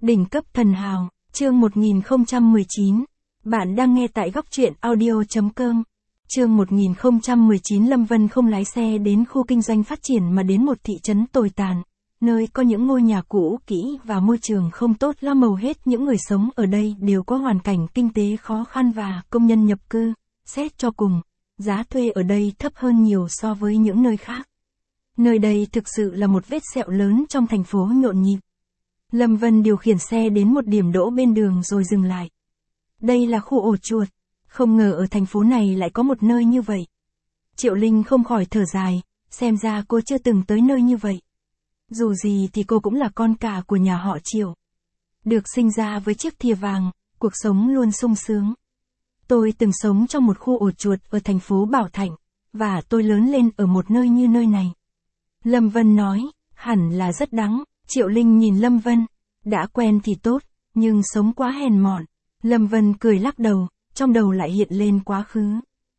Đỉnh cấp thần hào, chương 1019. Bạn đang nghe tại góc truyện audio.com. Chương 1019. Lâm Vân không lái xe đến khu kinh doanh phát triển mà đến một thị trấn tồi tàn, nơi có những ngôi nhà cũ kỹ và môi trường không tốt lắm. Hầu hết những người sống ở đây đều có hoàn cảnh kinh tế khó khăn và công nhân nhập cư. Xét cho cùng, giá thuê ở đây thấp hơn nhiều so với những nơi khác. Nơi đây thực sự là một vết sẹo lớn trong thành phố nhộn nhịp. Lâm Vân điều khiển xe đến một điểm đỗ bên đường rồi dừng lại. Đây là khu ổ chuột, không ngờ ở thành phố này lại có một nơi như vậy. Triệu Linh không khỏi thở dài, xem ra cô chưa từng tới nơi như vậy. Dù gì thì cô cũng là con cả của nhà họ Triệu. Được sinh ra với chiếc thìa vàng, cuộc sống luôn sung sướng. Tôi từng sống trong một khu ổ chuột ở thành phố Bảo Thạnh, và tôi lớn lên ở một nơi như nơi này. Lâm Vân nói, hẳn là rất đắng. Triệu Linh nhìn Lâm Vân, đã quen thì tốt, nhưng sống quá hèn mọn. Lâm Vân cười lắc đầu, trong đầu lại hiện lên quá khứ.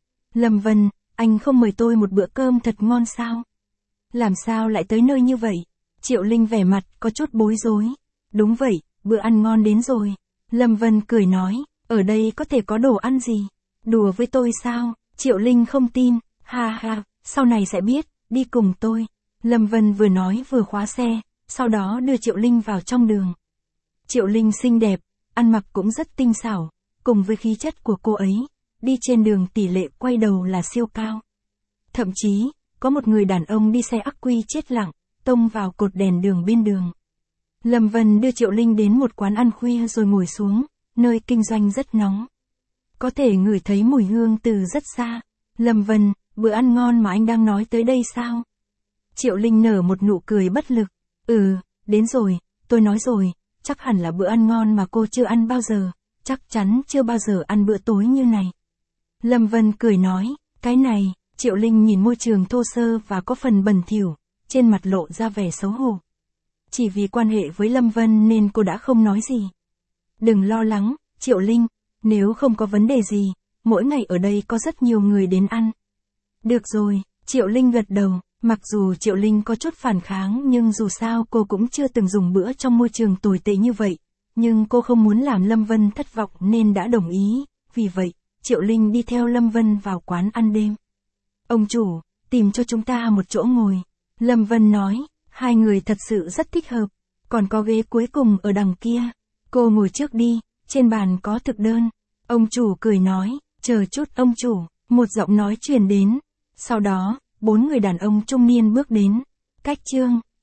Lâm Vân, anh không mời tôi một bữa cơm thật ngon sao? Làm sao lại tới nơi như vậy? Triệu Linh vẻ mặt có chút bối rối. Đúng vậy, bữa ăn ngon đến rồi. Lâm Vân cười nói, ở đây có thể có đồ ăn gì? Đùa với tôi sao? Triệu Linh không tin, ha ha, sau này sẽ biết, đi cùng tôi. Lâm Vân vừa nói vừa khóa xe, sau đó đưa Triệu Linh vào trong đường. Triệu Linh xinh đẹp, ăn mặc cũng rất tinh xảo, cùng với khí chất của cô ấy, đi trên đường tỷ lệ quay đầu là siêu cao. Thậm chí, có một người đàn ông đi xe ắc quy chết lặng, tông vào cột đèn đường bên đường. Lâm Vân đưa Triệu Linh đến một quán ăn khuya rồi ngồi xuống, nơi kinh doanh rất nóng. Có thể ngửi thấy mùi hương từ rất xa. Lâm Vân, bữa ăn ngon mà anh đang nói tới đây sao? Triệu Linh nở một nụ cười bất lực. Đến rồi, tôi nói rồi, chắc hẳn là bữa ăn ngon mà cô chưa ăn bao giờ, chắc chắn chưa bao giờ ăn bữa tối như này. Lâm Vân cười nói, cái này, Triệu Linh nhìn môi trường thô sơ và có phần bẩn thỉu, trên mặt lộ ra vẻ xấu hổ. Chỉ vì quan hệ với Lâm Vân nên cô đã không nói gì. Đừng lo lắng, Triệu Linh, nếu không có vấn đề gì, mỗi ngày ở đây có rất nhiều người đến ăn. Được rồi, Triệu Linh gật đầu. Mặc dù Triệu Linh có chút phản kháng nhưng dù sao cô cũng chưa từng dùng bữa trong môi trường tồi tệ như vậy. Nhưng cô không muốn làm Lâm Vân thất vọng nên đã đồng ý. Vì vậy, Triệu Linh đi theo Lâm Vân vào quán ăn đêm. Ông chủ, tìm cho chúng ta một chỗ ngồi. Lâm Vân nói, hai người thật sự rất thích hợp. Còn có ghế cuối cùng ở đằng kia. Cô ngồi trước đi, trên bàn có thực đơn. Ông chủ cười nói, chờ chút ông chủ. Một giọng nói truyền đến. Sau đó, 4 người đàn ông trung niên bước đến. Cách chương